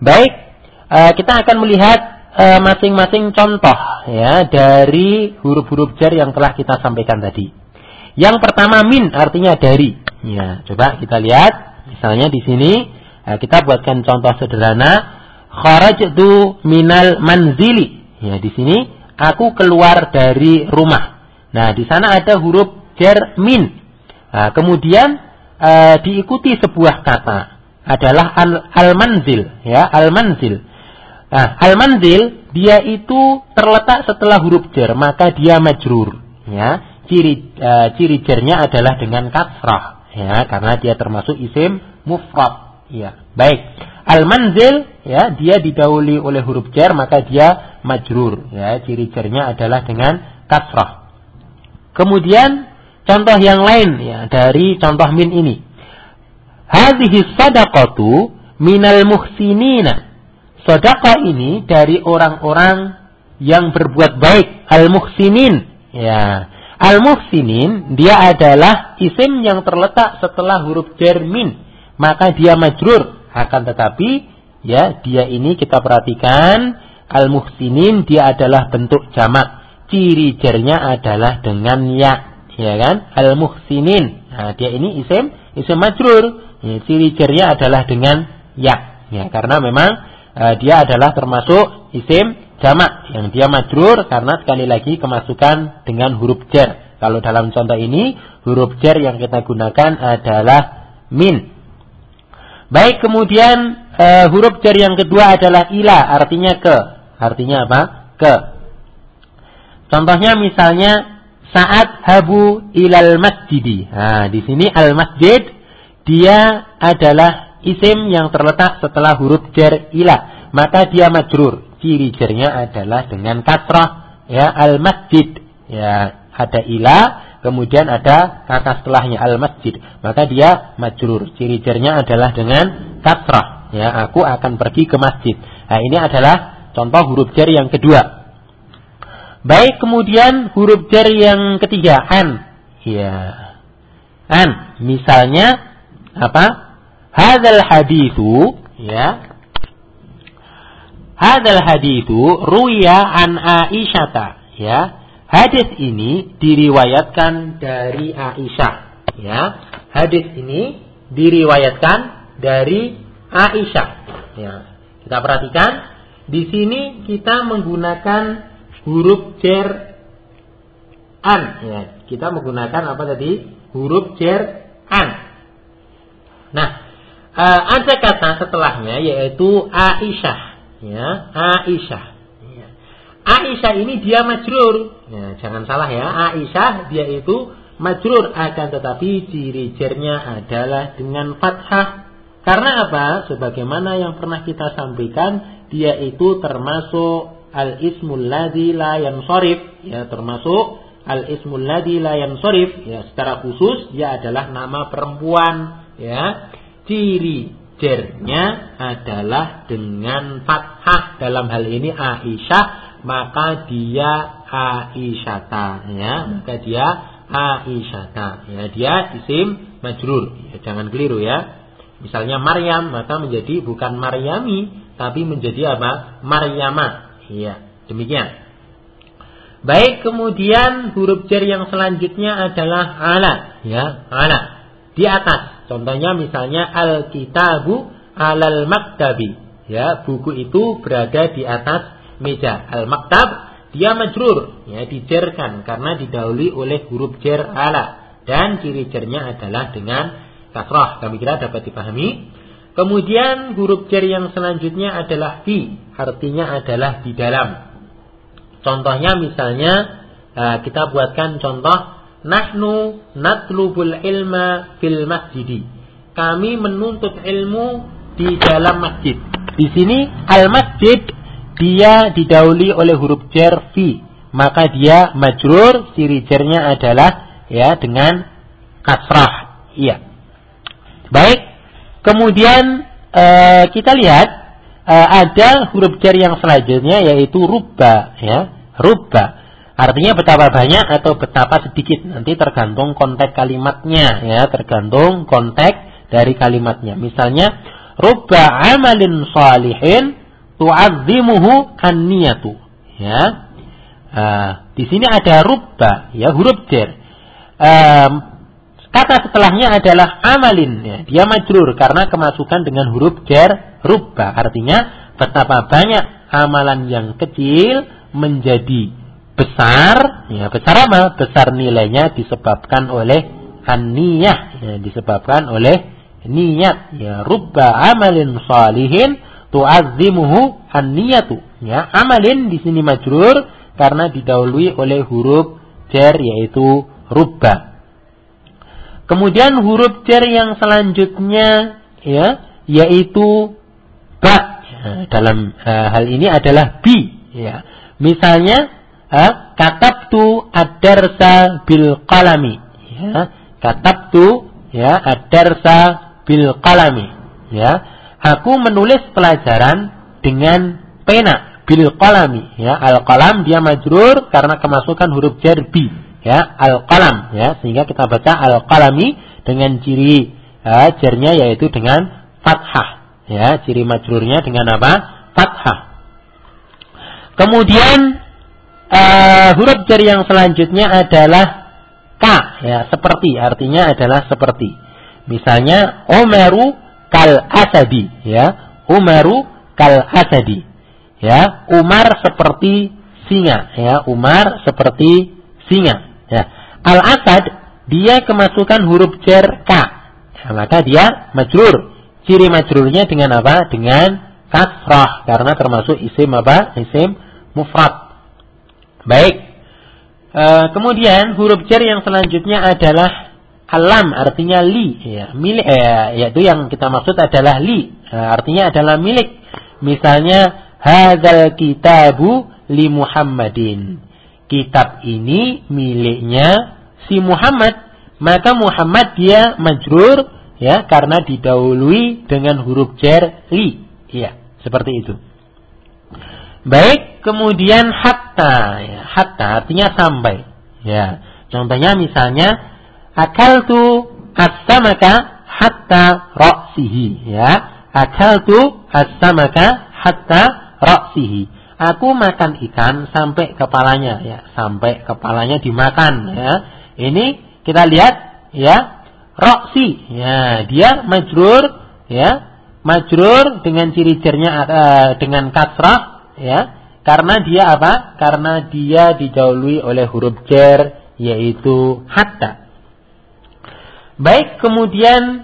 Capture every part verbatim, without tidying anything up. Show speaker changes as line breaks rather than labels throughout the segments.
Baik, uh, kita akan melihat uh, masing-masing contoh ya dari huruf-huruf jar yang telah kita sampaikan tadi. Yang pertama min artinya dari. Ya, coba kita lihat. Misalnya di sini uh, kita buatkan contoh sederhana. Kharajtu minal manzili. Ya, di sini aku keluar dari rumah. Nah, di sana ada huruf jar min. Nah, kemudian uh, diikuti sebuah kata adalah al- al-manzil, ya, al-manzil. Nah, al-manzil dia itu terletak setelah huruf jar, maka dia majrur, ya. Ciri uh, ciri jarnya adalah dengan kasrah, ya, karena dia termasuk isim mufrad, ya. Baik. Al-manzil, ya, dia didahului oleh huruf jar, maka dia majrur, ya. Ciri jarnya adalah dengan kasrah. Kemudian contoh yang lain, ya, dari contoh min ini. Hadhihi shadaqatu minal muhsinina. Sedekah ini dari orang-orang yang berbuat baik, al-muhsinin, ya. Al-muhsinin dia adalah isim yang terletak setelah huruf jar min, maka dia majrur. Akan tetapi, ya, dia ini kita perhatikan, al-muhsinin dia adalah bentuk jamak. Ciri jarnya adalah dengan ya, ya kan? Al-muhsinin. Nah, dia ini isim, isim majrur. Ya, ciri jarnya adalah dengan ya. Ya, karena memang uh, dia adalah termasuk isim jamak yang dia majrur karena sekali lagi kemasukan dengan huruf jar. Kalau dalam contoh ini, huruf jar yang kita gunakan adalah min. Baik, kemudian uh, huruf jar yang kedua adalah ila, artinya ke. Artinya apa? Ke. Contohnya misalnya saat habu ilal masjidi. Nah, di sini al masjid dia adalah isim yang terletak setelah huruf jar ila, maka dia majrur. Ciri jarnya adalah dengan kasrah, ya, al masjid. Ya, ada ila, kemudian ada kata setelahnya al-masjid, maka dia majrur. Ciri jarnya adalah dengan kasrah, ya, aku akan pergi ke masjid. Nah, ini adalah contoh huruf jar yang kedua. Baik, kemudian huruf jar yang ketiga, an. Ya. An, misalnya apa? Hadzal haditsu, ya. Hadzal haditsu ruya an Aisyata, ya. Hadis ini diriwayatkan dari Aisyah, ya. Hadis ini diriwayatkan dari Aisyah, ya. Kita perhatikan di sini kita menggunakan huruf jar an, ya. Kita menggunakan apa tadi? Huruf jar an. Nah, uh, ada kata setelahnya yaitu Aisyah, ya. Aisyah. Aisyah ini dia majrur. Ya, jangan salah ya, Aisyah dia itu majrur, akan tetapi ciri jarnya adalah dengan fathah. Karena apa? Sebagaimana yang pernah kita sampaikan, dia itu termasuk al-ismul ladzi la yansharif, ya, termasuk al-ismul ladzi la yansharif, ya, secara khusus dia adalah nama perempuan, ya. Ciri jarnya adalah dengan fathah. Dalam hal ini Aisyah, maka dia Aisyata, ya, maka dia Aisyata, ya, dia isim majrur, ya, jangan keliru ya. Misalnya Maryam, maka menjadi bukan Maryami, tapi menjadi apa? Maryama, ya, demikian. Baik, kemudian huruf jar yang selanjutnya adalah ala, ya, ala, di atas. Contohnya misalnya al-kitabu alal maktabi, ya, buku itu berada di atas meja. Al-maktab dia majrur, ya, dijarkan karena didahului oleh huruf jar ala, dan ciri jarnya adalah dengan kasrah. Kami kira dapat dipahami. Kemudian huruf jar yang selanjutnya adalah fi, artinya adalah di dalam. Contohnya misalnya kita buatkan contoh, nahnu natlubul ilma fil masjidi. Kami menuntut ilmu di dalam masjid. Di sini al-masjid dia didahului oleh huruf jar fi, maka dia majrur, ciri jarnya adalah, ya, dengan kasrah. Iya. Baik. Kemudian ee, kita lihat ee, ada huruf jar yang selanjutnya yaitu rubba, ya. Rubba. Artinya betapa banyak atau betapa sedikit, nanti tergantung konteks kalimatnya, ya, tergantung konteks dari kalimatnya. Misalnya rubba amalin salihin tu'azzimuhu an-niyatu. Ya. Uh, di sini ada rubba, ya, huruf jar. Um, kata setelahnya adalah amalin, ya. Dia majrur karena kemasukan dengan huruf jar rubba. Artinya betapa banyak amalan yang kecil menjadi besar, ya, besar apa? Besar nilainya disebabkan oleh an-niyah, ya, disebabkan oleh niat, ya. Rubba amalin salihin tu'azzimuhu an-niyatu, ya. Amalin di sini majrur karena didahului oleh huruf jar yaitu rubba. Kemudian huruf jar yang selanjutnya, ya, yaitu ba. Ya, dalam uh, hal ini adalah bi, ya. Misalnya uh, katabtu ad-darsa bil qalami, ya. Katabtu, ya, ad-darsa bil qalami, ya. Aku menulis pelajaran dengan pena. Bil qalami, ya, al-qalam dia majrur karena kemasukan huruf jar bi, ya, al-qalam, ya, sehingga kita baca al-qalami dengan ciri ya, jarnya yaitu dengan fathah, ya, ciri majrurnya dengan apa? Fathah. Kemudian uh, huruf jar yang selanjutnya adalah ka, ya, seperti, artinya adalah seperti. Misalnya Umaru kal asadi, ya, Umaru kal asadi. Ya, Umar seperti singa, ya, Umar seperti singa, ya. Al-asad dia kemasukan huruf jar ka, ya, maka dia majrur. Ciri majrurnya dengan apa? Dengan kasrah karena termasuk isim apa? Isim mufrad. Baik. E, kemudian huruf jar yang selanjutnya adalah alam, artinya li, ya, milik, eh, yaitu yang kita maksud adalah li, ya, artinya adalah milik. Misalnya hadzal kitabu li Muhammadin. Kitab ini miliknya si Muhammad. Maka Muhammad dia majrur, ya, karena didahului dengan huruf jar li. Ya, seperti itu. Baik, kemudian hatta, ya, hatta artinya sampai. Ya, contohnya misalnya akaltu as-samaka hatta ra'sihi, ya. Akaltu as-samaka hatta ra'sihi. Aku makan ikan sampai kepalanya, ya, sampai kepalanya dimakan, ya. Ini kita lihat, ya, ra'si, ya, dia majrur, ya, majrur dengan ciri jarnya uh, dengan kasrah, ya, karena dia apa? Karena dia didahului oleh huruf jar yaitu hatta. Baik, kemudian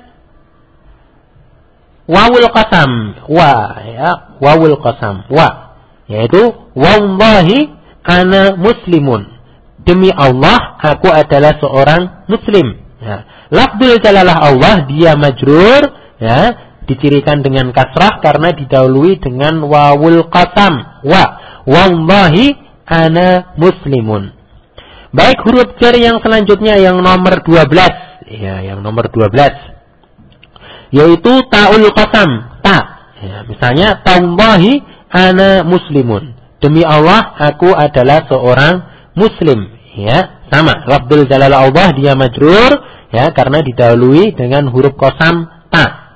wawul qasam, wa, ya, wawul qasam, wa, yaitu wallahi ana muslimun, demi Allah aku adalah seorang muslim, ya. Lafdzul jalalah Allah dia majrur, ya, dicirikan dengan kasrah karena didahului dengan wawul qasam, wa, wallahi ana muslimun. Baik, huruf jar yang selanjutnya yang nomor dua belas, ya, yang nomor dua belas yaitu ta'ul qasam, ta, ya, misalnya tallahi ana muslimun, demi Allah aku adalah seorang muslim, ya, sama lafdzul jalalah Allah dia majrur, ya, karena didahului dengan huruf qasam ta.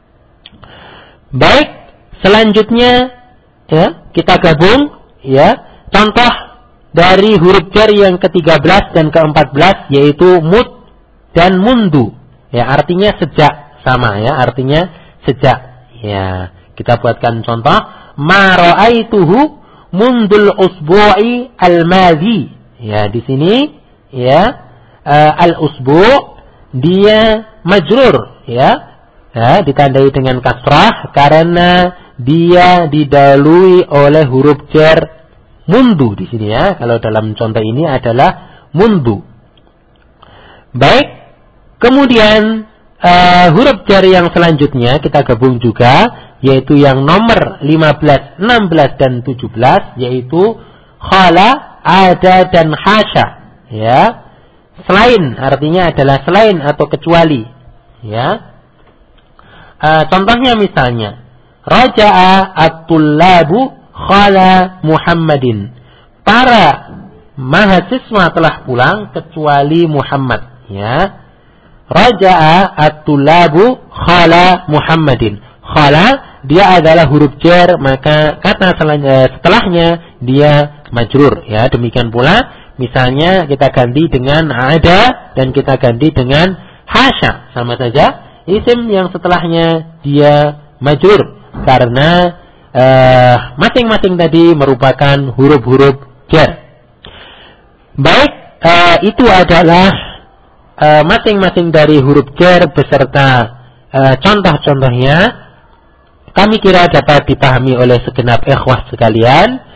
Baik, selanjutnya, ya, kita gabung, ya, contoh dari huruf jar yang ke tiga belas dan ke empat belas yaitu mud dan mundu, ya, artinya sejak, sama, ya, artinya sejak, ya. Kita buatkan contoh, ma ra'aituhu mundul usbu'i al-madhi, ya, di sini, ya, uh, al-usbu' dia majrur, ya, ya, ditandai dengan kasrah karena dia didahului oleh huruf jar mundu di sini, ya. Kalau dalam contoh ini adalah mundu. Baik, kemudian Uh, huruf jar yang selanjutnya kita gabung juga yaitu yang nomor lima belas, enam belas dan tujuh belas yaitu khala, ada dan hasya, ya. Selain artinya adalah selain atau kecuali, ya. Uh, contohnya misalnya raja'a at-tullabu khala Muhammadin. Para mahasiswa telah pulang kecuali Muhammad, ya. Raja'a at-tullabu khala Muhammadin. khala, dia adalah huruf jar, maka kata setelahnya dia majrur. Ya, demikian pula misalnya kita ganti dengan ada dan kita ganti dengan hasya, sama saja isim yang setelahnya dia majrur karena uh, masing-masing tadi merupakan huruf-huruf jar. Baik, uh, itu adalah uh, masing-masing dari huruf jar beserta uh, contoh-contohnya. Kami kira dapat dipahami oleh segenap ikhwah sekalian.